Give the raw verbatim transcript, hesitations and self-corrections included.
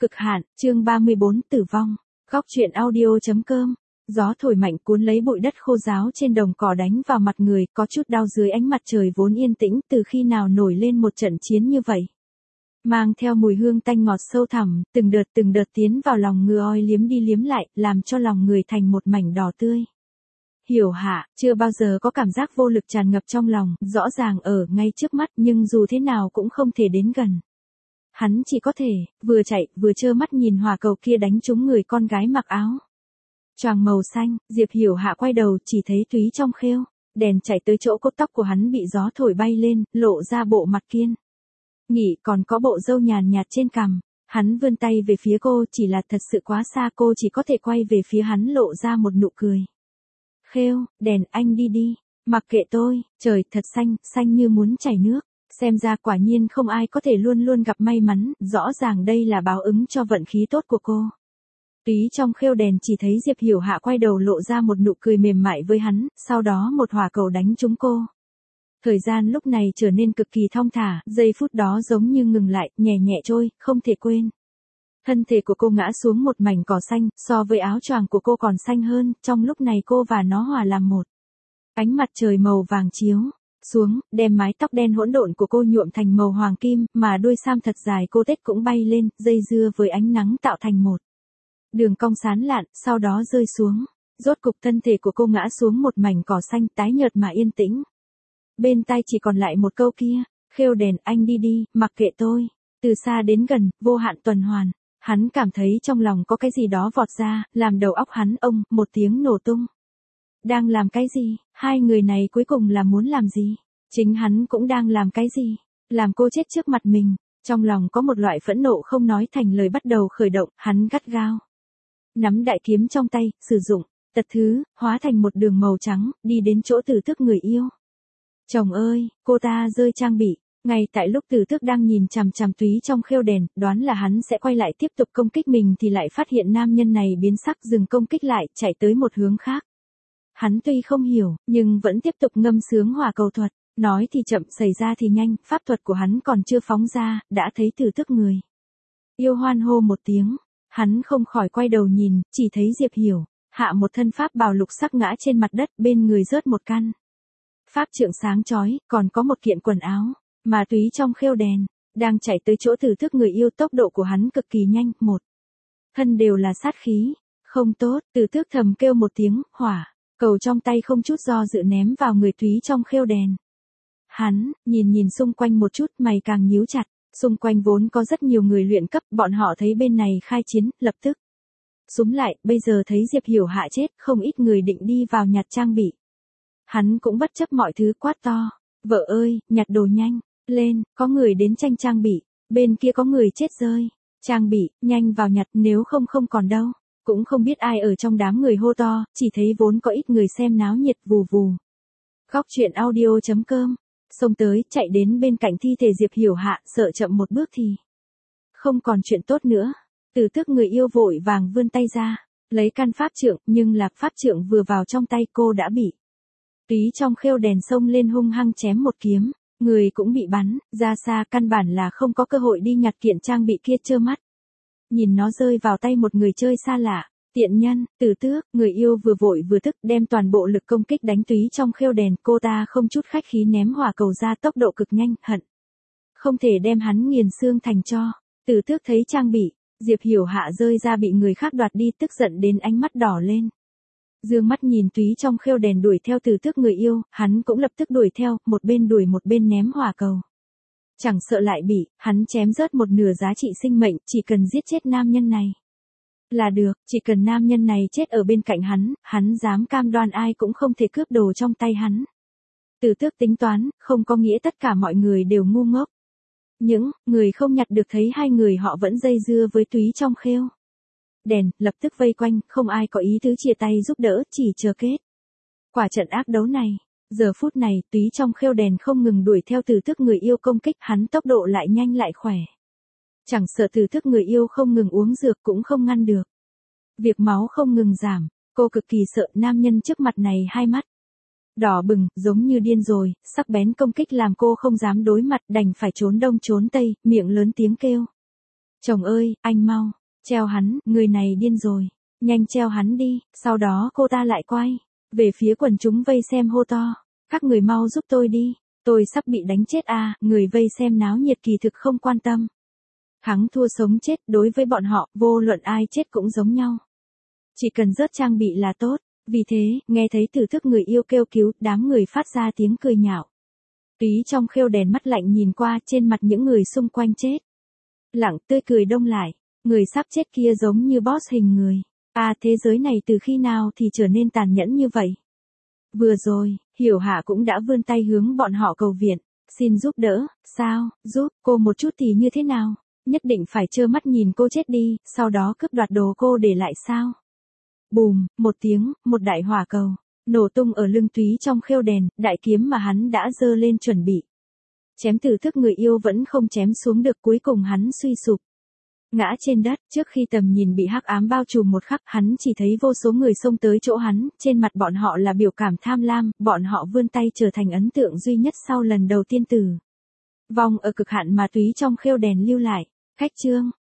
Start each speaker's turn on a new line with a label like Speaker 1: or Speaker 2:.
Speaker 1: Cực hạn, chương ba mươi bốn tử vong. Góc truyện audio chấm com. Gió thổi mạnh cuốn lấy bụi đất khô ráo trên đồng cỏ đánh vào mặt người, có chút đau dưới ánh mặt trời vốn yên tĩnh, từ khi nào nổi lên một trận chiến như vậy. Mang theo mùi hương tanh ngọt sâu thẳm, từng đợt từng đợt tiến vào lòng người, oi liếm đi liếm lại, làm cho lòng người thành một mảnh đỏ tươi. Hiểu Hạ, chưa bao giờ có cảm giác vô lực tràn ngập trong lòng, rõ ràng ở ngay trước mắt nhưng dù thế nào cũng không thể đến gần. Hắn chỉ có thể, vừa chạy, vừa trơ mắt nhìn hỏa cầu kia đánh trúng người con gái mặc áo choàng màu xanh. Diệp Hiểu Hạ quay đầu chỉ thấy Túy trong khêu, đèn chạy tới chỗ cốt tóc của hắn bị gió thổi bay lên, lộ ra bộ mặt kiên nghị còn có bộ râu nhàn nhạt trên cằm. Hắn vươn tay về phía cô, chỉ là thật sự quá xa, cô chỉ có thể quay về phía hắn lộ ra một nụ cười. Khêu, đèn, anh đi đi, mặc kệ tôi, trời thật xanh, xanh như muốn chảy nước. Xem ra quả nhiên không ai có thể luôn luôn gặp may mắn, rõ ràng đây là báo ứng cho vận khí tốt của cô. Túy trong khêu đèn chỉ thấy Diệp Hiểu Hạ quay đầu lộ ra một nụ cười mềm mại với hắn, sau đó một hỏa cầu đánh trúng cô. Thời gian lúc này trở nên cực kỳ thong thả, giây phút đó giống như ngừng lại, nhẹ nhẹ trôi, không thể quên. Thân thể của cô ngã xuống một mảnh cỏ xanh, so với áo choàng của cô còn xanh hơn, trong lúc này cô và nó hòa làm một. Ánh mặt trời màu vàng chiếu xuống, đem mái tóc đen hỗn độn của cô nhuộm thành màu hoàng kim, mà đuôi sam thật dài cô tết cũng bay lên, dây dưa với ánh nắng tạo thành một đường cong sán lạn, sau đó rơi xuống. Rốt cục thân thể của cô ngã xuống một mảnh cỏ xanh tái nhợt mà yên tĩnh. Bên tai chỉ còn lại một câu kia, khêu đèn, anh đi đi, mặc kệ tôi. Từ xa đến gần, vô hạn tuần hoàn. Hắn cảm thấy trong lòng có cái gì đó vọt ra, làm đầu óc hắn ông, một tiếng nổ tung. Đang làm cái gì? Hai người này cuối cùng là muốn làm gì? Chính hắn cũng đang làm cái gì? Làm cô chết trước mặt mình. Trong lòng có một loại phẫn nộ không nói thành lời bắt đầu khởi động, hắn gắt gao nắm đại kiếm trong tay, sử dụng tật thứ, hóa thành một đường màu trắng, đi đến chỗ Tử Tước người yêu. Chồng ơi, cô ta rơi trang bị. Ngay tại lúc Tử Tước đang nhìn chằm chằm Túy trong khêu đèn, đoán là hắn sẽ quay lại tiếp tục công kích mình thì lại phát hiện nam nhân này biến sắc, dừng công kích lại, chạy tới một hướng khác. Hắn tuy không hiểu, nhưng vẫn tiếp tục ngâm sướng hỏa cầu thuật. Nói thì chậm, xảy ra thì nhanh, pháp thuật của hắn còn chưa phóng ra, đã thấy Tử Tước người yêu hoan hô một tiếng. Hắn không khỏi quay đầu nhìn, chỉ thấy Diệp Hiểu Hạ một thân pháp bào lục sắc ngã trên mặt đất, bên người rớt một căn pháp trượng sáng chói, còn có một kiện quần áo. Mà Túy trong khêu đèn đang chạy tới chỗ Tử Tước người yêu, tốc độ của hắn cực kỳ nhanh, một thân đều là sát khí. Không tốt, Tử Tước thầm kêu một tiếng, hỏa cầu trong tay không chút do dự ném vào người Túy trong khêu đèn. Hắn nhìn nhìn xung quanh một chút, mày càng nhíu chặt. Xung quanh vốn có rất nhiều người luyện cấp, bọn họ thấy bên này khai chiến, lập tức xúm lại, bây giờ thấy Diệp Hiểu Hạ chết, không ít người định đi vào nhặt trang bị. Hắn cũng bất chấp mọi thứ quát to, vợ ơi, nhặt đồ nhanh lên, có người đến tranh trang bị, bên kia có người chết rơi. Trang bị, nhanh vào nhặt, nếu không không còn đâu. Cũng không biết ai ở trong đám người hô to, chỉ thấy vốn có ít người xem náo nhiệt vù vù. Góc truyện audio chấm com. Xông tới, chạy đến bên cạnh thi thể Diệp Hiểu Hạ, sợ chậm một bước thì không còn chuyện tốt nữa. Tử Tước người yêu vội vàng vươn tay ra, lấy căn pháp trượng, nhưng là pháp trượng vừa vào trong tay cô đã bị Túy trong khêu đèn xông lên hung hăng chém một kiếm, người cũng bị bắn ra xa, căn bản là không có cơ hội đi nhặt kiện trang bị kia, trơ mắt nhìn nó rơi vào tay một người chơi xa lạ. Tiện nhân, Tử Tước, người yêu vừa vội vừa tức, đem toàn bộ lực công kích đánh Túy trong khêu đèn, cô ta không chút khách khí ném hỏa cầu ra, tốc độ cực nhanh, hận không thể đem hắn nghiền xương thành tro. Tử Tước thấy trang bị Diệp Hiểu Hạ rơi ra bị người khác đoạt đi, tức giận đến ánh mắt đỏ lên. Dương mắt nhìn Túy trong khêu đèn đuổi theo Tử Tước người yêu, hắn cũng lập tức đuổi theo, một bên đuổi một bên ném hỏa cầu. Chẳng sợ lại bị hắn chém rớt một nửa giá trị sinh mệnh, chỉ cần giết chết nam nhân này là được, chỉ cần nam nhân này chết ở bên cạnh hắn, hắn dám cam đoan ai cũng không thể cướp đồ trong tay hắn. Tử Tước tính toán, không có nghĩa tất cả mọi người đều ngu ngốc. Những người không nhặt được thấy hai người họ vẫn dây dưa với Túy trong khêu đèn, lập tức vây quanh, không ai có ý tứ chia tay giúp đỡ, chỉ chờ kết quả trận ác đấu này. Giờ phút này, Túy trong khêu đèn không ngừng đuổi theo Tử Tước người yêu công kích, hắn tốc độ lại nhanh lại khỏe. Chẳng sợ Tử Tước người yêu không ngừng uống dược cũng không ngăn được việc máu không ngừng giảm. Cô cực kỳ sợ, nam nhân trước mặt này hai mắt đỏ bừng, giống như điên rồi, sắc bén công kích làm cô không dám đối mặt, đành phải trốn đông trốn tây, miệng lớn tiếng kêu. Chồng ơi, anh mau, treo hắn, người này điên rồi, nhanh treo hắn đi, sau đó cô ta lại quay về phía quần chúng vây xem hô to, các người mau giúp tôi đi, tôi sắp bị đánh chết à, người vây xem náo nhiệt kỳ thực không quan tâm. Thắng thua sống chết đối với bọn họ, vô luận ai chết cũng giống nhau. Chỉ cần rớt trang bị là tốt, vì thế, nghe thấy Tử Thức người yêu kêu cứu, đám người phát ra tiếng cười nhạo. Túy trong khêu đèn mắt lạnh nhìn qua trên mặt những người xung quanh chết. Lặng tươi cười đông lại, người sắp chết kia giống như boss hình người. À thế giới này từ khi nào thì trở nên tàn nhẫn như vậy? Vừa rồi, Hiểu Hạ cũng đã vươn tay hướng bọn họ cầu viện, xin giúp đỡ, sao, giúp cô một chút thì như thế nào? Nhất định phải trơ mắt nhìn cô chết đi, sau đó cướp đoạt đồ cô để lại sao? Bùm, một tiếng, một đại hỏa cầu, nổ tung ở lưng Túy trong khêu đèn, đại kiếm mà hắn đã giơ lên chuẩn bị. Chém Tử Thức người yêu vẫn không chém xuống được, cuối cùng hắn suy sụp. Ngã trên đất, trước khi tầm nhìn bị hắc ám bao trùm một khắc, hắn chỉ thấy vô số người xông tới chỗ hắn, trên mặt bọn họ là biểu cảm tham lam, bọn họ vươn tay trở thành ấn tượng duy nhất sau lần đầu tiên tử vong ở cực hạn mà Túy trong khêu đèn lưu lại. Khách chương